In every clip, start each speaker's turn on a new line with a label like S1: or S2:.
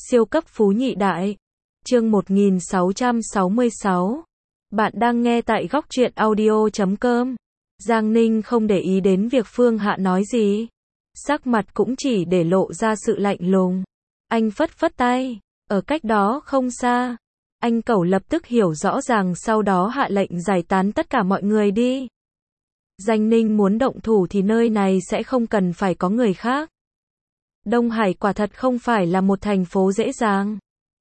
S1: Siêu cấp phú nhị đại. Chương 1666. Bạn đang nghe tại góc truyện audio.com. Giang Ninh không để ý đến việc Phương Hạ nói gì. Sắc mặt cũng chỉ để lộ ra sự lạnh lùng. Anh phất phất tay. Ở cách đó không xa. Anh Cẩu lập tức hiểu rõ ràng, sau đó hạ lệnh giải tán tất cả mọi người đi. Giang Ninh muốn động thủ thì nơi này sẽ không cần phải có người khác. Đông Hải quả thật không phải là một thành phố dễ dàng.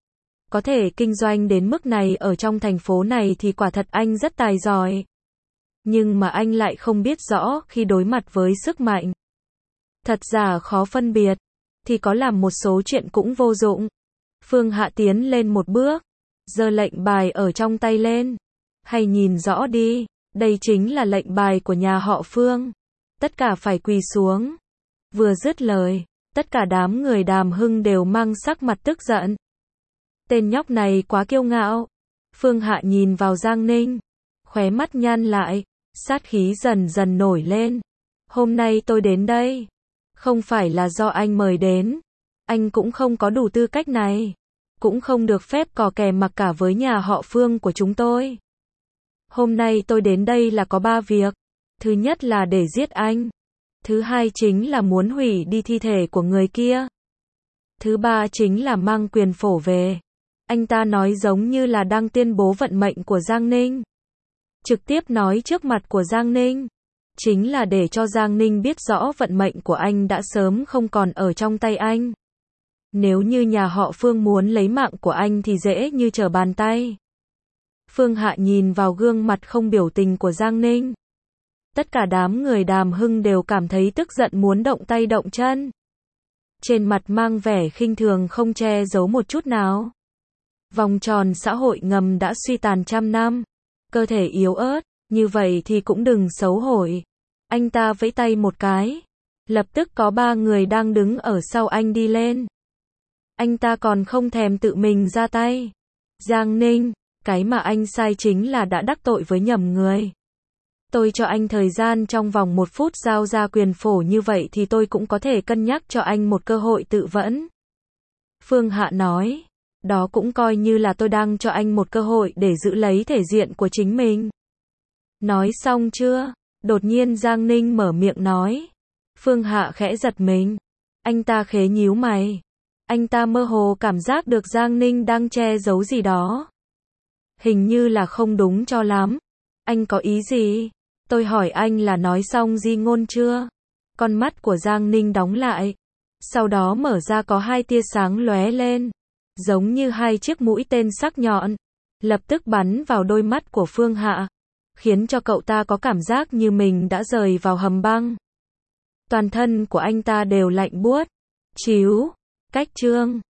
S1: Có thể kinh doanh đến mức này ở trong thành phố này thì quả thật anh rất tài giỏi. Nhưng mà anh lại không biết rõ khi đối mặt với sức mạnh. Thật giả khó phân biệt, thì có làm một số chuyện cũng vô dụng. Phương Hạ tiến lên một bước, giơ lệnh bài ở trong tay lên. Hay nhìn rõ đi, đây chính là lệnh bài của nhà họ Phương. Tất cả phải quỳ xuống. Vừa dứt lời, tất cả đám người Đàm Hưng đều mang sắc mặt tức giận. Tên nhóc này quá kiêu ngạo. Phương Hạ nhìn vào Giang Ninh, khóe mắt nhăn lại, sát khí dần dần nổi lên. Hôm nay tôi đến đây, không phải là do anh mời đến. Anh cũng không có đủ tư cách này, cũng không được phép cò kè mặc cả với nhà họ Phương của chúng tôi. Hôm nay tôi đến đây là có 3 việc. Thứ nhất là để giết anh. Thứ hai chính là muốn hủy đi thi thể của người kia. Thứ ba chính là mang quyền phổ về. Anh ta nói giống như là đang tuyên bố vận mệnh của Giang Ninh. Trực tiếp nói trước mặt của Giang Ninh. Chính là để cho Giang Ninh biết rõ vận mệnh của anh đã sớm không còn ở trong tay anh. Nếu như nhà họ Phương muốn lấy mạng của anh thì dễ như trở bàn tay. Phương Hạ nhìn vào gương mặt không biểu tình của Giang Ninh. Tất cả đám người Đàm Hưng đều cảm thấy tức giận muốn động tay động chân. Trên mặt mang vẻ khinh thường không che giấu một chút nào. Vòng tròn xã hội ngầm đã suy tàn trăm năm. Cơ thể yếu ớt, như vậy thì cũng đừng xấu hổ. Anh ta vẫy tay một cái. Lập tức có 3 người đang đứng ở sau anh đi lên. Anh ta còn không thèm tự mình ra tay. Giang Ninh, cái mà anh sai chính là đã đắc tội với nhầm người. Tôi cho anh thời gian trong vòng 1 phút giao ra quyền phổ, như vậy thì tôi cũng có thể cân nhắc cho anh một cơ hội tự vẫn. Phương Hạ nói, đó cũng coi như là tôi đang cho anh một cơ hội để giữ lấy thể diện của chính mình. Nói xong chưa? Đột nhiên Giang Ninh mở miệng nói. Phương Hạ khẽ giật mình. Anh ta khẽ nhíu mày. Anh ta mơ hồ cảm giác được Giang Ninh đang che giấu gì đó. Hình như là không đúng cho lắm. Anh có ý gì? Tôi hỏi anh là nói xong di ngôn chưa? Con mắt của Giang Ninh đóng lại. Sau đó mở ra, có 2 tia sáng lóe lên. Giống như 2 chiếc mũi tên sắc nhọn. Lập tức bắn vào đôi mắt của Phương Hạ. Khiến cho cậu ta có cảm giác như mình đã rời vào hầm băng. Toàn thân của anh ta đều lạnh buốt. Chíu. Cách chương